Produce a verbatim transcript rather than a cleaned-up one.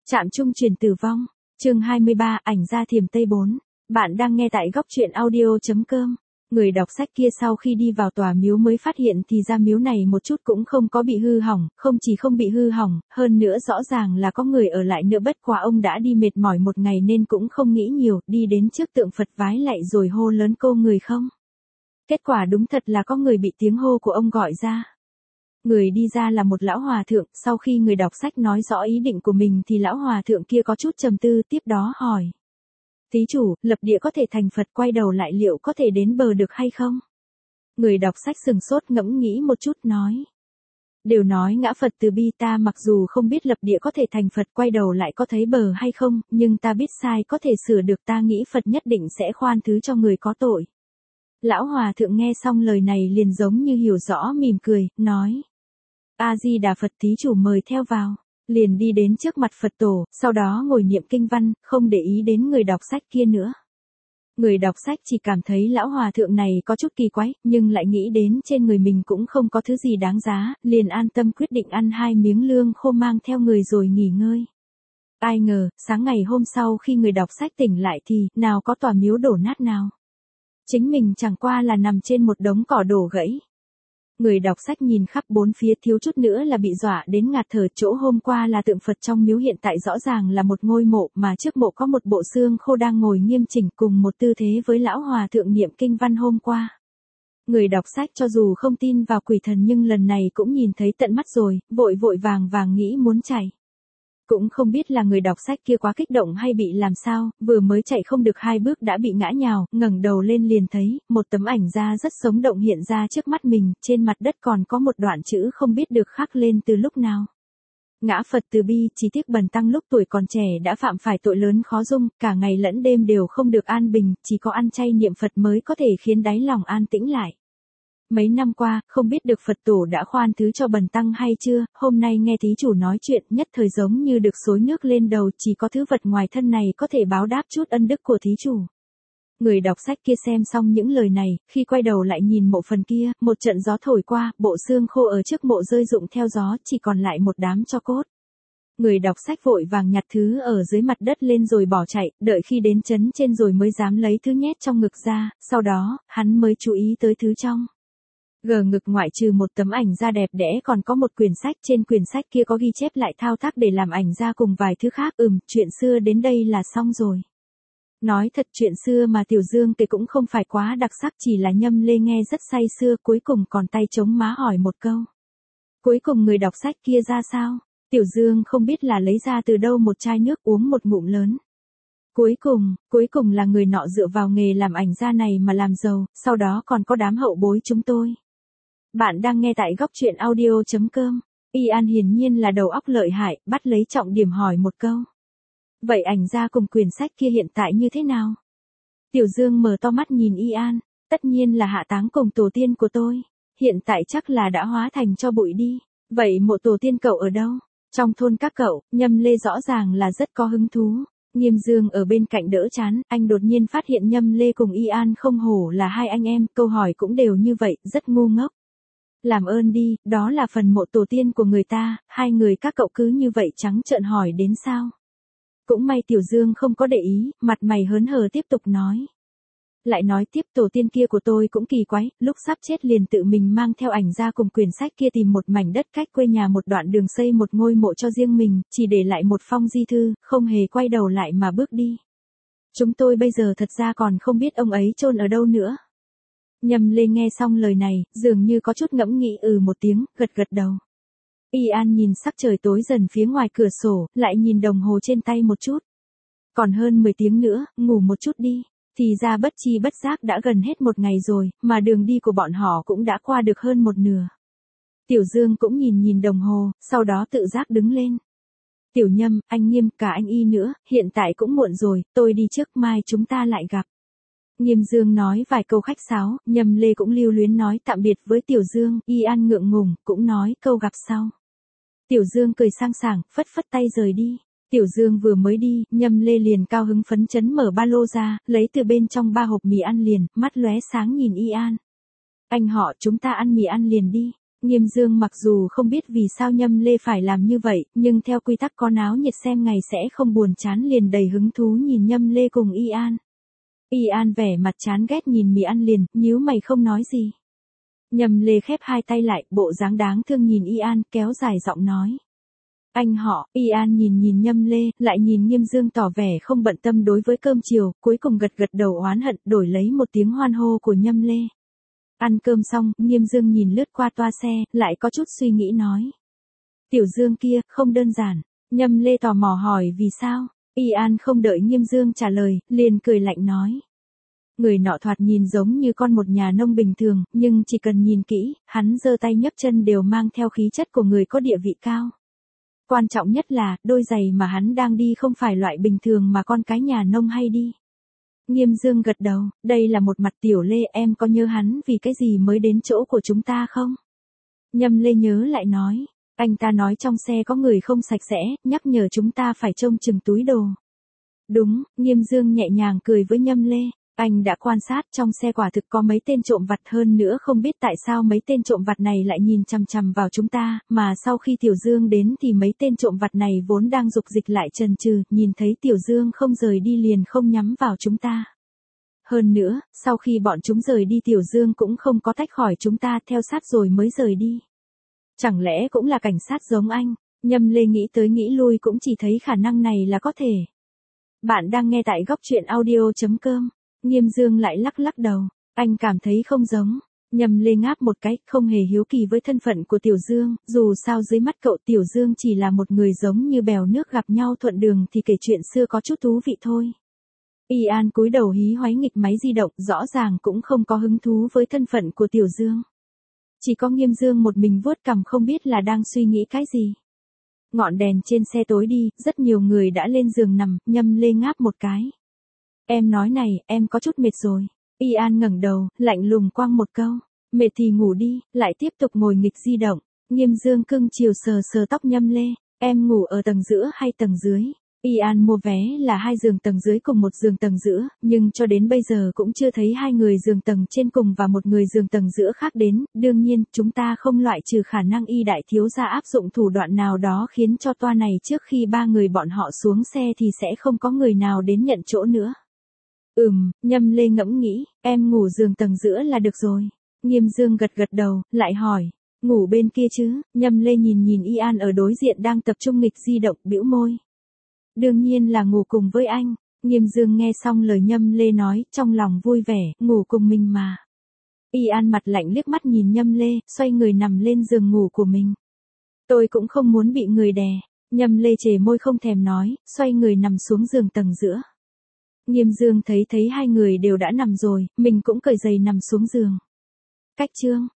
Trạm trung truyền tử vong, chương hai mươi ba, ảnh gia thiềm Tây bốn. Bạn đang nghe tại góc truyện audio.com. Người đọc sách kia sau khi đi vào tòa miếu mới phát hiện thì ra miếu này một chút cũng không có bị hư hỏng, không chỉ không bị hư hỏng, hơn nữa rõ ràng là có người ở lại nữa, bất quá ông đã đi mệt mỏi một ngày nên cũng không nghĩ nhiều, đi đến trước tượng Phật vái lạy rồi hô lớn cô người không. Kết quả đúng thật là có người bị tiếng hô của ông gọi ra. Người đi ra là một lão hòa thượng, sau khi người đọc sách nói rõ ý định của mình thì lão hòa thượng kia có chút trầm tư, tiếp đó hỏi. Thí chủ, lập địa có thể thành Phật, quay đầu lại liệu có thể đến bờ được hay không? Người đọc sách sừng sốt ngẫm nghĩ một chút nói. Đều nói ngã Phật từ bi, ta mặc dù không biết lập địa có thể thành Phật, quay đầu lại có thấy bờ hay không, nhưng ta biết sai có thể sửa được, ta nghĩ Phật nhất định sẽ khoan thứ cho người có tội. Lão hòa thượng nghe xong lời này liền giống như hiểu rõ, mỉm cười, nói. A-di-đà Phật, thí chủ mời theo vào. Liền đi đến trước mặt Phật tổ, sau đó ngồi niệm kinh văn, không để ý đến người đọc sách kia nữa. Người đọc sách chỉ cảm thấy lão hòa thượng này có chút kỳ quái, nhưng lại nghĩ đến trên người mình cũng không có thứ gì đáng giá, liền an tâm quyết định ăn hai miếng lương khô mang theo người rồi nghỉ ngơi. Ai ngờ, sáng ngày hôm sau khi người đọc sách tỉnh lại thì, nào có tòa miếu đổ nát nào. Chính mình chẳng qua là nằm trên một đống cỏ đổ gãy. Người đọc sách nhìn khắp bốn phía thiếu chút nữa là bị dọa đến ngạt thở, chỗ hôm qua là tượng Phật trong miếu hiện tại rõ ràng là một ngôi mộ, mà trước mộ có một bộ xương khô đang ngồi nghiêm chỉnh cùng một tư thế với lão hòa thượng niệm kinh văn hôm qua. Người đọc sách cho dù không tin vào quỷ thần nhưng lần này cũng nhìn thấy tận mắt rồi, vội vội vàng vàng nghĩ muốn chạy. Cũng không biết là người đọc sách kia quá kích động hay bị làm sao, vừa mới chạy không được hai bước đã bị ngã nhào, ngẩng đầu lên liền thấy, một tấm ảnh gia rất sống động hiện ra trước mắt mình, trên mặt đất còn có một đoạn chữ không biết được khắc lên từ lúc nào. Ngã Phật từ bi, chỉ tiếc bần tăng lúc tuổi còn trẻ đã phạm phải tội lớn khó dung, cả ngày lẫn đêm đều không được an bình, chỉ có ăn chay niệm Phật mới có thể khiến đáy lòng an tĩnh lại. Mấy năm qua, không biết được Phật tổ đã khoan thứ cho bần tăng hay chưa, hôm nay nghe thí chủ nói chuyện nhất thời giống như được xối nước lên đầu, chỉ có thứ vật ngoài thân này có thể báo đáp chút ân đức của thí chủ. Người đọc sách kia xem xong những lời này, khi quay đầu lại nhìn mộ phần kia, một trận gió thổi qua, bộ xương khô ở trước mộ rơi rụng theo gió, chỉ còn lại một đám tro cốt. Người đọc sách vội vàng nhặt thứ ở dưới mặt đất lên rồi bỏ chạy, đợi khi đến trấn trên rồi mới dám lấy thứ nhét trong ngực ra, sau đó, hắn mới chú ý tới thứ trong. Gờ ngực ngoại trừ một tấm ảnh da đẹp đẽ còn có một quyển sách, trên quyển sách kia có ghi chép lại thao tác để làm ảnh da cùng vài thứ khác. Ừm, chuyện xưa đến đây là xong rồi. Nói thật, chuyện xưa mà Tiểu Dương kể cũng không phải quá đặc sắc, chỉ là Nhâm Lê nghe rất say sưa, cuối cùng còn tay chống má hỏi một câu. Cuối cùng người đọc sách kia ra sao? Tiểu Dương không biết là lấy ra từ đâu một chai nước, uống một ngụm lớn. Cuối cùng, cuối cùng là người nọ dựa vào nghề làm ảnh gia này mà làm giàu, sau đó còn có đám hậu bối chúng tôi. Bạn đang nghe tại góc truyện audio.com. Y An hiển nhiên là đầu óc lợi hại, bắt lấy trọng điểm hỏi một câu. Vậy ảnh gia cùng quyển sách kia hiện tại như thế nào? Tiểu Dương mở to mắt nhìn Y An, tất nhiên là hạ táng cùng tổ tiên của tôi. Hiện tại chắc là đã hóa thành cho bụi đi. Vậy mộ tổ tiên cậu ở đâu? Trong thôn các cậu, Nhâm Lê rõ ràng là rất có hứng thú. Nghiêm Dương ở bên cạnh đỡ chán, anh đột nhiên phát hiện Nhâm Lê cùng Y An không hổ là hai anh em, câu hỏi cũng đều như vậy, rất ngu ngốc. Làm ơn đi, đó là phần mộ tổ tiên của người ta, hai người các cậu cứ như vậy trắng trợn hỏi đến sao? Cũng may Tiểu Dương không có để ý, mặt mày hớn hở tiếp tục nói. Lại nói tiếp, tổ tiên kia của tôi cũng kỳ quái, lúc sắp chết liền tự mình mang theo ảnh ra cùng quyển sách kia tìm một mảnh đất cách quê nhà một đoạn đường xây một ngôi mộ cho riêng mình, chỉ để lại một phong di thư, không hề quay đầu lại mà bước đi. Chúng tôi bây giờ thật ra còn không biết ông ấy chôn ở đâu nữa. Nhâm Lê nghe xong lời này, dường như có chút ngẫm nghĩ ừ một tiếng, gật gật đầu. Y An nhìn sắc trời tối dần phía ngoài cửa sổ, lại nhìn đồng hồ trên tay một chút. Còn hơn mười tiếng nữa, ngủ một chút đi. Thì ra bất chi bất giác đã gần hết một ngày rồi, mà đường đi của bọn họ cũng đã qua được hơn một nửa. Tiểu Dương cũng nhìn nhìn đồng hồ, sau đó tự giác đứng lên. Tiểu Nhâm, anh Nghiêm, cả anh Y nữa, hiện tại cũng muộn rồi, tôi đi trước, mai chúng ta lại gặp. Nghiêm Dương nói vài câu khách sáo, Nhâm Lê cũng lưu luyến nói tạm biệt với Tiểu Dương, Y An ngượng ngùng, cũng nói câu gặp sau. Tiểu Dương cười sang sảng, phất phất tay rời đi. Tiểu Dương vừa mới đi, Nhâm Lê liền cao hứng phấn chấn mở ba lô ra, lấy từ bên trong ba hộp mì ăn liền, mắt lóe sáng nhìn Y An. Anh họ, chúng ta ăn mì ăn liền đi. Nghiêm Dương mặc dù không biết vì sao Nhâm Lê phải làm như vậy, nhưng theo quy tắc có náo nhiệt xem ngày sẽ không buồn chán liền đầy hứng thú nhìn Nhâm Lê cùng Y An. Y An vẻ mặt chán ghét nhìn mì ăn liền, nhíu mày không nói gì. Nhâm Lê khép hai tay lại, bộ dáng đáng thương nhìn Y An, kéo dài giọng nói. Anh họ. Y An nhìn nhìn Nhâm Lê, lại nhìn Nghiêm Dương tỏ vẻ không bận tâm đối với cơm chiều, cuối cùng gật gật đầu oán hận, đổi lấy một tiếng hoan hô của Nhâm Lê. Ăn cơm xong, Nghiêm Dương nhìn lướt qua toa xe, lại có chút suy nghĩ nói. Tiểu Dương kia, không đơn giản. Nhâm Lê tò mò hỏi vì sao. Y An không đợi Nghiêm Dương trả lời, liền cười lạnh nói. Người nọ thoạt nhìn giống như con một nhà nông bình thường, nhưng chỉ cần nhìn kỹ, hắn giơ tay nhấc chân đều mang theo khí chất của người có địa vị cao. Quan trọng nhất là, đôi giày mà hắn đang đi không phải loại bình thường mà con cái nhà nông hay đi. Nghiêm Dương gật đầu, đây là một mặt Tiểu Lê, em có nhớ hắn vì cái gì mới đến chỗ của chúng ta không? Nhâm Lê nhớ lại nói, anh ta nói trong xe có người không sạch sẽ, nhắc nhở chúng ta phải trông chừng túi đồ. Đúng, Nghiêm Dương nhẹ nhàng cười với Nhâm Lê. Anh đã quan sát trong xe quả thực có mấy tên trộm vặt, hơn nữa không biết tại sao mấy tên trộm vặt này lại nhìn chằm chằm vào chúng ta, mà sau khi Tiểu Dương đến thì mấy tên trộm vặt này vốn đang dục dịch lại chần chừ, nhìn thấy Tiểu Dương không rời đi liền không nhắm vào chúng ta. Hơn nữa, sau khi bọn chúng rời đi Tiểu Dương cũng không có tách khỏi chúng ta, theo sát rồi mới rời đi. Chẳng lẽ cũng là cảnh sát giống anh? Nhâm Lê nghĩ tới nghĩ lui cũng chỉ thấy khả năng này là có thể. Bạn đang nghe tại góc truyện audio chấm com. Nghiêm Dương lại lắc lắc đầu, anh cảm thấy không giống. Nhâm Lê ngáp một cái, không hề hiếu kỳ với thân phận của Tiểu Dương, dù sao dưới mắt cậu Tiểu Dương chỉ là một người giống như bèo nước gặp nhau thuận đường thì kể chuyện xưa có chút thú vị thôi. Y An cúi đầu hí hoáy nghịch máy di động, rõ ràng cũng không có hứng thú với thân phận của Tiểu Dương. Chỉ có Nghiêm Dương một mình vuốt cằm không biết là đang suy nghĩ cái gì. Ngọn đèn trên xe tối đi, rất nhiều người đã lên giường nằm, Nhâm Lê ngáp một cái. Em nói này, em có chút mệt rồi. Y An ngẩng đầu, lạnh lùng quăng một câu. Mệt thì ngủ đi, lại tiếp tục ngồi nghịch di động. Nghiêm Dương cưng chiều sờ sờ tóc Nhâm Lê. Em ngủ ở tầng giữa hay tầng dưới? Y An mua vé là hai giường tầng dưới cùng một giường tầng giữa, nhưng cho đến bây giờ cũng chưa thấy hai người giường tầng trên cùng và một người giường tầng giữa khác đến. Đương nhiên, chúng ta không loại trừ khả năng Y đại thiếu gia áp dụng thủ đoạn nào đó khiến cho toa này trước khi ba người bọn họ xuống xe thì sẽ không có người nào đến nhận chỗ nữa. Ừm, Nhâm Lê ngẫm nghĩ, em ngủ giường tầng giữa là được rồi. Nghiêm Dương gật gật đầu, lại hỏi, ngủ bên kia chứ? Nhâm Lê nhìn nhìn Y An ở đối diện đang tập trung nghịch di động, bĩu môi. Đương nhiên là ngủ cùng với anh. Nghiêm Dương nghe xong lời Nhâm Lê nói, trong lòng vui vẻ, ngủ cùng mình mà. Y An mặt lạnh liếc mắt nhìn Nhâm Lê, xoay người nằm lên giường ngủ của mình. Tôi cũng không muốn bị người đè. Nhâm Lê chề môi không thèm nói, xoay người nằm xuống giường tầng giữa. Nghiêm Dương thấy thấy hai người đều đã nằm rồi, mình cũng cởi giày nằm xuống giường. Cách chương